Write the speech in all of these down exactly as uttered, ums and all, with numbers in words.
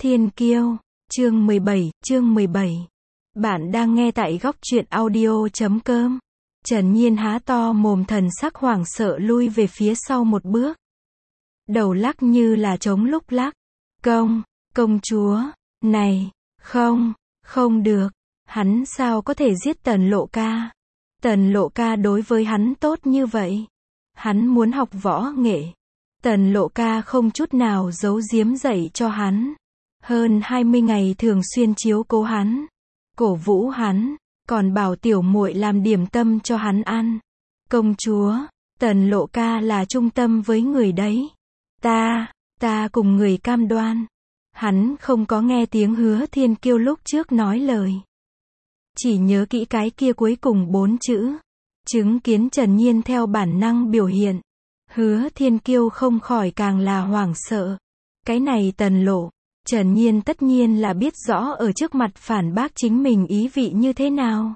Thiên Kiêu, chương mười bảy, chương mười bảy. Bạn đang nghe tại góc truyện audio chấm com. Trần Nhiên há to mồm, thần sắc hoảng sợ lui về phía sau một bước. Đầu lắc như là trống lúc lắc. Công, công chúa, này, không, không được. Hắn sao có thể giết Tần Lộ Ca? Tần Lộ Ca đối với hắn tốt như vậy. Hắn muốn học võ nghệ. Tần Lộ Ca không chút nào giấu giếm dạy cho hắn. Hơn hai mươi ngày thường xuyên chiếu cố hắn, cổ vũ hắn, còn bảo tiểu muội làm điểm tâm cho hắn ăn. Công chúa, Tần Lộ Ca là trung tâm với người đấy. Ta, ta cùng người cam đoan. Hắn không có nghe tiếng Hứa Thiên Kiêu lúc trước nói lời. Chỉ nhớ kỹ cái kia cuối cùng bốn chữ. Chứng kiến Trần Nhiên theo bản năng biểu hiện. Hứa Thiên Kiêu không khỏi càng là hoảng sợ. Cái này Tần Lộ, Trần Nhiên tất nhiên là biết rõ ở trước mặt phản bác chính mình ý vị như thế nào.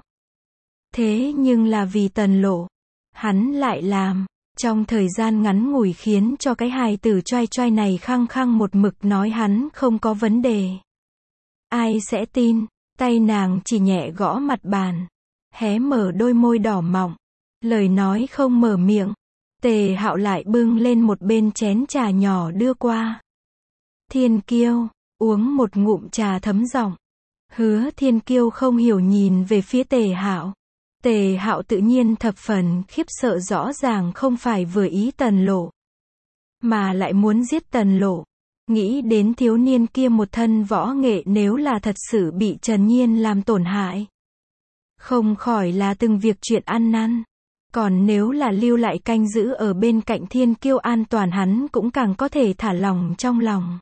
Thế nhưng là vì Tần Lộ, hắn lại làm, trong thời gian ngắn ngủi khiến cho cái hài tử choai choai này khăng khăng một mực nói hắn không có vấn đề. Ai sẽ tin? Tay nàng chỉ nhẹ gõ mặt bàn, hé mở đôi môi đỏ mọng, lời nói không mở miệng. Tề Hạo lại bưng lên một bên chén trà nhỏ đưa qua. Thiên Kiêu, uống một ngụm trà thấm giọng. Hứa Thiên Kiêu không hiểu nhìn về phía Tề Hạo. Tề Hạo tự nhiên thập phần khiếp sợ, rõ ràng không phải vừa ý Tần Lộ, mà lại muốn giết Tần Lộ. Nghĩ đến thiếu niên kia một thân võ nghệ, nếu là thật sự bị Trần Nhiên làm tổn hại, không khỏi là từng việc chuyện ăn năn. Còn nếu là lưu lại canh giữ ở bên cạnh Thiên Kiêu an toàn, hắn cũng càng có thể thả lòng trong lòng.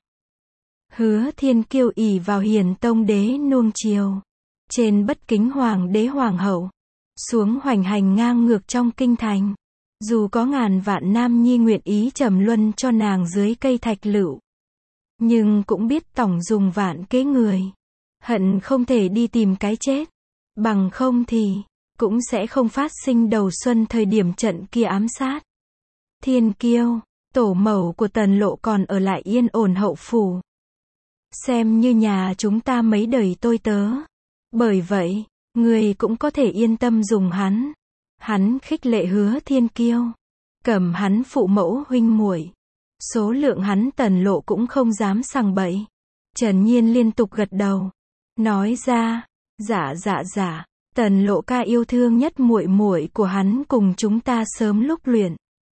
Hứa Thiên Kiêu ỷ vào Hiền Tông đế nuông chiều, trên bất kính hoàng đế hoàng hậu, xuống hoành hành ngang ngược trong kinh thành. Dù có ngàn vạn nam nhi nguyện ý trầm luân cho nàng dưới cây thạch lựu, nhưng cũng biết tổng dùng vạn kế người, hận không thể đi tìm cái chết. Bằng không thì cũng sẽ không phát sinh đầu xuân thời điểm trận kia ám sát. Thiên Kiêu, tổ mẫu của Tần Lộ còn ở lại yên ổn hậu phủ, xem như nhà chúng ta mấy đời tôi tớ. Bởi vậy, người cũng có thể yên tâm dùng hắn. Hắn khích lệ Hứa Thiên Kiêu, cầm hắn phụ mẫu huynh muội, số lượng hắn Tần Lộ cũng không dám sằng bậy. Trần Nhiên liên tục gật đầu, nói ra, dạ dạ dạ, Tần Lộ Ca yêu thương nhất muội muội của hắn, cùng chúng ta sớm lúc luyện.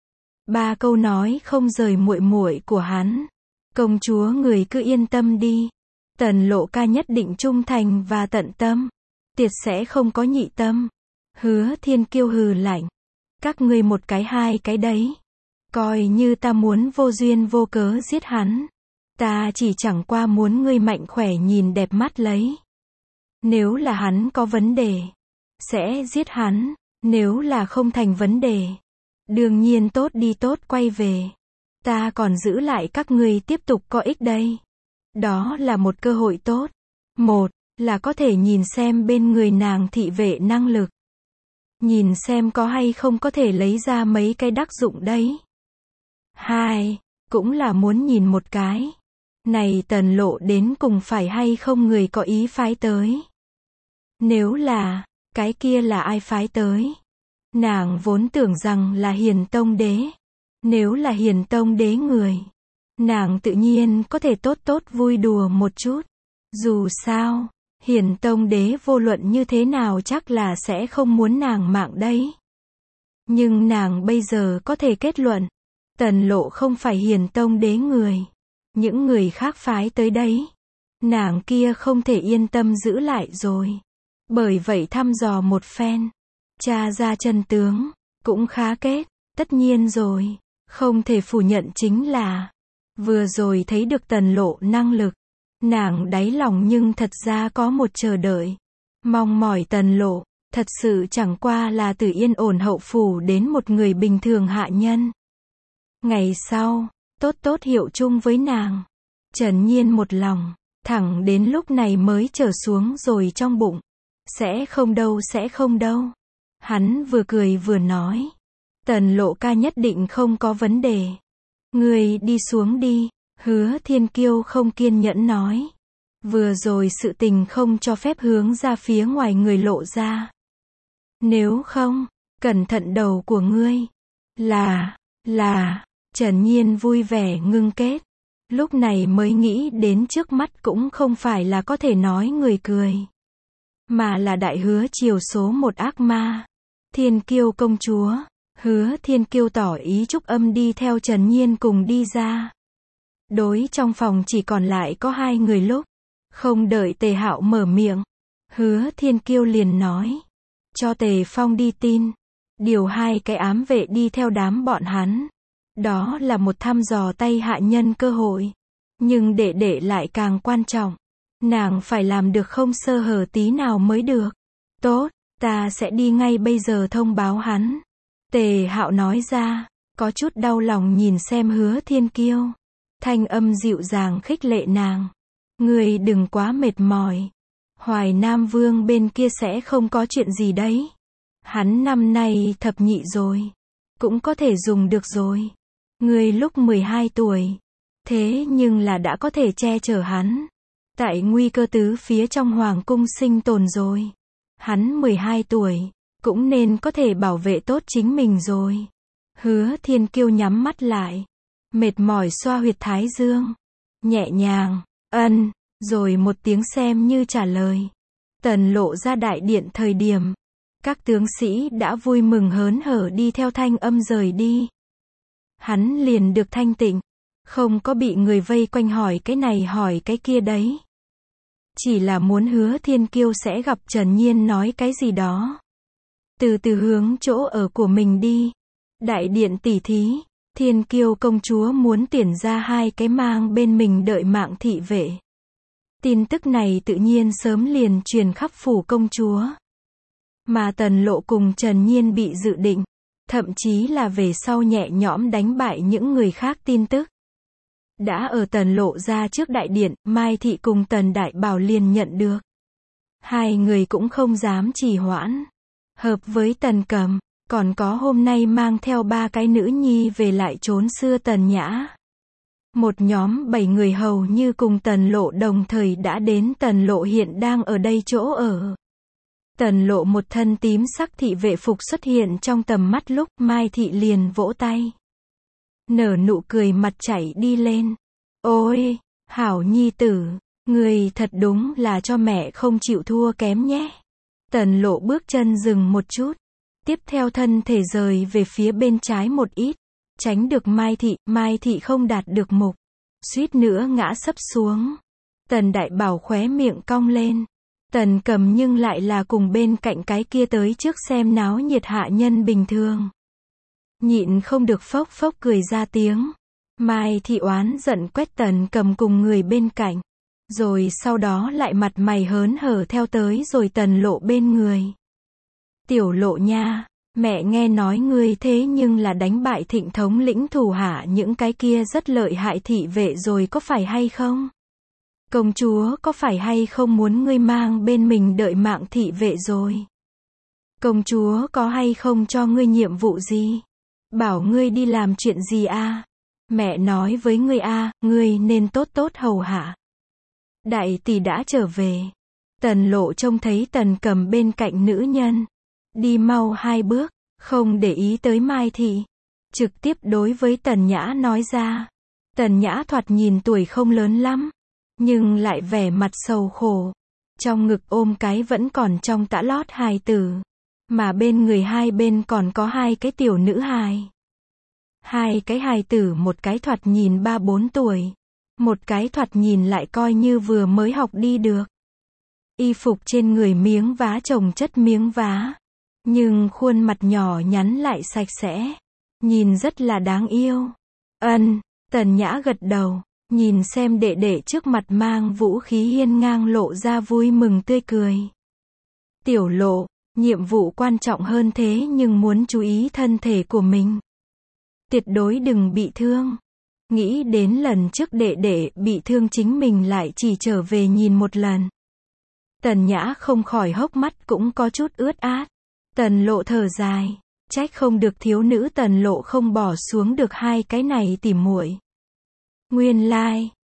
Ba câu nói không rời muội muội của hắn. Công chúa người cứ yên tâm đi. Tần Lộ Ca nhất định trung thành và tận tâm, tuyệt sẽ không có nhị tâm. Hứa Thiên Kiêu hừ lạnh, các ngươi một cái hai cái đấy. Coi như ta muốn vô duyên vô cớ giết hắn. Ta chỉ chẳng qua muốn ngươi mạnh khỏe nhìn đẹp mắt lấy. Nếu là hắn có vấn đề, sẽ giết hắn. Nếu là không thành vấn đề, đương nhiên tốt đi tốt quay về. Ta còn giữ lại các ngươi tiếp tục có ích đây. Đó là một cơ hội tốt. Một, là có thể nhìn xem bên người nàng thị vệ năng lực. Nhìn xem có hay không có thể lấy ra mấy cái đắc dụng đấy. Hai, cũng là muốn nhìn một cái. Này Tần Lộ đến cùng phải hay không người có ý phái tới. Nếu là, cái kia là ai phái tới? Nàng vốn tưởng rằng là Hiền Tông đế. Nếu là Hiền Tông đế người, nàng tự nhiên có thể tốt tốt vui đùa một chút. Dù sao, Hiền Tông đế vô luận như thế nào chắc là sẽ không muốn nàng mạng đấy. Nhưng nàng bây giờ có thể kết luận, Tần Lộ không phải Hiền Tông đế người. Những người khác phái tới đấy, nàng kia không thể yên tâm giữ lại rồi. Bởi vậy thăm dò một phen, tra ra chân tướng, cũng khá kết. Tất nhiên rồi, không thể phủ nhận chính là, vừa rồi thấy được Tần Lộ năng lực, nàng đáy lòng nhưng thật ra có một chờ đợi. Mong mỏi Tần Lộ, thật sự chẳng qua là từ yên ổn hậu phủ đến một người bình thường hạ nhân. Ngày sau, tốt tốt hiệu chung với nàng. Trần Nhiên một lòng, thẳng đến lúc này mới trở xuống rồi trong bụng. Sẽ không đâu, sẽ không đâu. Hắn vừa cười vừa nói, Tần Lộ Ca nhất định không có vấn đề. Người đi xuống đi. Hứa Thiên Kiêu không kiên nhẫn nói. Vừa rồi sự tình không cho phép hướng ra phía ngoài người lộ ra. Nếu không, cẩn thận đầu của ngươi. Là, là, Trần Nhiên vui vẻ ngưng kết. Lúc này mới nghĩ đến trước mắt cũng không phải là có thể nói người cười. Mà là đại hứa chiều số một ác ma. Thiên Kiêu công chúa. Hứa Thiên Kiêu tỏ ý Trúc Âm đi theo Trần Nhiên cùng đi ra. Đối trong phòng chỉ còn lại có hai người lúc. Không đợi Tề Hạo mở miệng. Hứa Thiên Kiêu liền nói. Cho Tề Phong đi tin. Điều hai cái ám vệ đi theo đám bọn hắn. Đó là một thăm dò tay hạ nhân cơ hội. Nhưng đệ đệ lại càng quan trọng. Nàng phải làm được không sơ hở tí nào mới được. Tốt, ta sẽ đi ngay bây giờ thông báo hắn. Tề Hạo nói ra, có chút đau lòng nhìn xem Hứa Thiên Kiêu. Thanh âm dịu dàng khích lệ nàng. Ngươi đừng quá mệt mỏi. Hoài Nam Vương bên kia sẽ không có chuyện gì đấy. Hắn năm nay thập nhị rồi. Cũng có thể dùng được rồi. Ngươi lúc mười hai tuổi. Thế nhưng là đã có thể che chở hắn. Tại nguy cơ tứ phía trong hoàng cung sinh tồn rồi. Hắn mười hai tuổi. Cũng nên có thể bảo vệ tốt chính mình rồi. Hứa Thiên Kiêu nhắm mắt lại. Mệt mỏi xoa huyệt thái dương. Nhẹ nhàng, ân, rồi một tiếng xem như trả lời. Tần Lộ ra đại điện thời điểm. Các tướng sĩ đã vui mừng hớn hở đi theo thanh âm rời đi. Hắn liền được thanh tịnh. Không có bị người vây quanh hỏi cái này hỏi cái kia đấy. Chỉ là muốn Hứa Thiên Kiêu sẽ gặp Trần Nhiên nói cái gì đó. Từ từ hướng chỗ ở của mình đi. Đại điện tỉ thí. Thiên Kiêu công chúa muốn tuyển ra hai cái mang bên mình đợi mạng thị vệ. Tin tức này tự nhiên sớm liền truyền khắp phủ công chúa. Mà Tần Lộ cùng Trần Nhiên bị dự định. Thậm chí là về sau nhẹ nhõm đánh bại những người khác tin tức. Đã ở Tần Lộ ra trước đại điện, Mai Thị cùng Tần Đại Bảo liền nhận được. Hai người cũng không dám trì hoãn. Hợp với Tần Cầm, còn có hôm nay mang theo ba cái nữ nhi về lại trốn xưa Tần Nhã. Một nhóm bảy người hầu như cùng Tần Lộ đồng thời đã đến. Tần Lộ hiện đang ở đây chỗ ở. Tần Lộ một thân tím sắc thị vệ phục xuất hiện trong tầm mắt lúc Mai Thị liền vỗ tay. Nở nụ cười mặt chảy đi lên. Ôi, hảo nhi tử, người thật đúng là cho mẹ không chịu thua kém nhé. Tần Lộ bước chân dừng một chút. Tiếp theo thân thể rời về phía bên trái một ít. Tránh được Mai Thị, Mai Thị không đạt được mục. Suýt nữa ngã sấp xuống. Tần Đại Bảo khóe miệng cong lên. Tần Cầm nhưng lại là cùng bên cạnh cái kia tới trước xem náo nhiệt hạ nhân bình thường. Nhịn không được phốc phốc cười ra tiếng. Mai Thị oán giận quét Tần Cầm cùng người bên cạnh. Rồi sau đó lại mặt mày hớn hở theo tới rồi Tần Lộ bên người. Tiểu Lộ nha, mẹ nghe nói ngươi thế nhưng là đánh bại Thịnh thống lĩnh thủ hạ những cái kia rất lợi hại thị vệ rồi có phải hay không? Công chúa có phải hay không muốn ngươi mang bên mình đợi mạng thị vệ rồi? Công chúa có hay không cho ngươi nhiệm vụ gì? Bảo ngươi đi làm chuyện gì a? À? Mẹ nói với ngươi a, à, ngươi nên tốt tốt hầu hạ. Đại tỷ đã trở về. Tần Lộ trông thấy Tần Cầm bên cạnh nữ nhân. Đi mau hai bước, không để ý tới Mai Thị. Trực tiếp đối với Tần Nhã nói ra. Tần Nhã thoạt nhìn tuổi không lớn lắm. Nhưng lại vẻ mặt sầu khổ. Trong ngực ôm cái vẫn còn trong tã lót hài tử. Mà bên người hai bên còn có hai cái tiểu nữ hài. Hai cái hài tử một cái thoạt nhìn ba bốn tuổi. Một cái thoạt nhìn lại coi như vừa mới học đi được. Y phục trên người miếng vá chồng chất miếng vá. Nhưng khuôn mặt nhỏ nhắn lại sạch sẽ. Nhìn rất là đáng yêu. Ân, Tần Nhã gật đầu. Nhìn xem đệ đệ trước mặt mang vũ khí hiên ngang lộ ra vui mừng tươi cười. Tiểu Lộ, nhiệm vụ quan trọng hơn thế nhưng muốn chú ý thân thể của mình. Tuyệt đối đừng bị thương. Nghĩ đến lần trước đệ đệ bị thương chính mình lại chỉ trở về nhìn một lần. Tần Nhã không khỏi hốc mắt cũng có chút ướt át. Tần Lộ thở dài. Trách không được thiếu nữ Tần Lộ không bỏ xuống được hai cái này tỉ muội. Nguyên lai, like,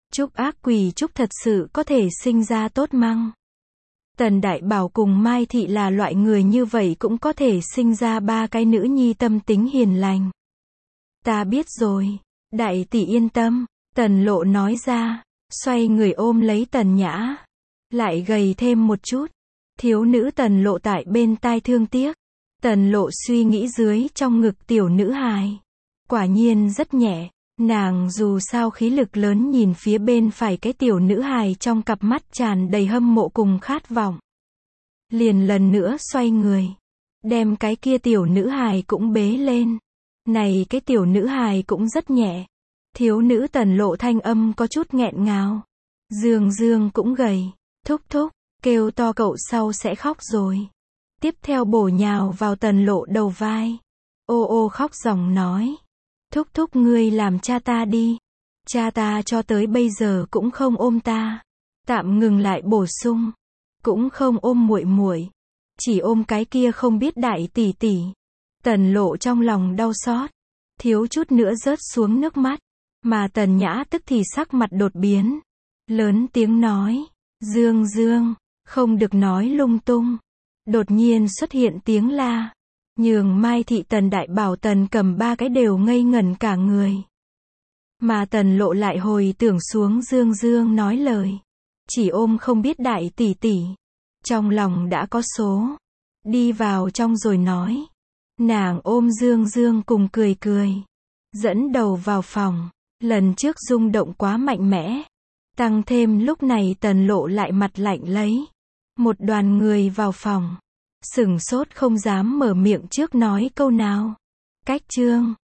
Trúc ác quỷ trúc thật sự có thể sinh ra tốt măng. Tần Đại Bảo cùng Mai Thị là loại người như vậy cũng có thể sinh ra ba cái nữ nhi tâm tính hiền lành. Ta biết rồi, đại tỷ yên tâm, Tần Lộ nói ra, xoay người ôm lấy Tần Nhã. Lại gầy thêm một chút. Thiếu nữ Tần Lộ tại bên tai thương tiếc. Tần Lộ suy nghĩ dưới trong ngực tiểu nữ hài. Quả nhiên rất nhẹ. Nàng dù sao khí lực lớn nhìn phía bên phải cái tiểu nữ hài trong cặp mắt tràn đầy hâm mộ cùng khát vọng. Liền lần nữa xoay người. Đem cái kia tiểu nữ hài cũng bế lên. Này cái tiểu nữ hài cũng rất nhẹ. Thiếu nữ Tần Lộ thanh âm có chút nghẹn ngào. Dương Dương cũng gầy. Thúc thúc, kêu to cậu sau sẽ khóc rồi. Tiếp theo bổ nhào vào Tần Lộ đầu vai. Ô ô khóc ròng nói. Thúc thúc ngươi làm cha ta đi. Cha ta cho tới bây giờ cũng không ôm ta. Tạm ngừng lại bổ sung. Cũng không ôm muội muội. Chỉ ôm cái kia không biết đại tỷ tỷ. Tần Lộ trong lòng đau xót. Thiếu chút nữa rớt xuống nước mắt. Mà Tần Nhã tức thì sắc mặt đột biến. Lớn tiếng nói. Dương Dương, không được nói lung tung. Đột nhiên xuất hiện tiếng la. Nhường Mai Thị Tần Đại Bảo Tần Cầm ba cái đều ngây ngẩn cả người. Mà Tần Lộ lại hồi tưởng xuống Dương Dương nói lời. Chỉ ôm không biết đại tỷ tỷ. Trong lòng đã có số. Đi vào trong rồi nói. Nàng ôm Dương Dương cùng cười cười. Dẫn đầu vào phòng. Lần trước rung động quá mạnh mẽ. Tăng thêm lúc này Tần Lộ lại mặt lạnh lấy. Một đoàn người vào phòng. Sửng sốt không dám mở miệng trước nói câu nào. Cách chương.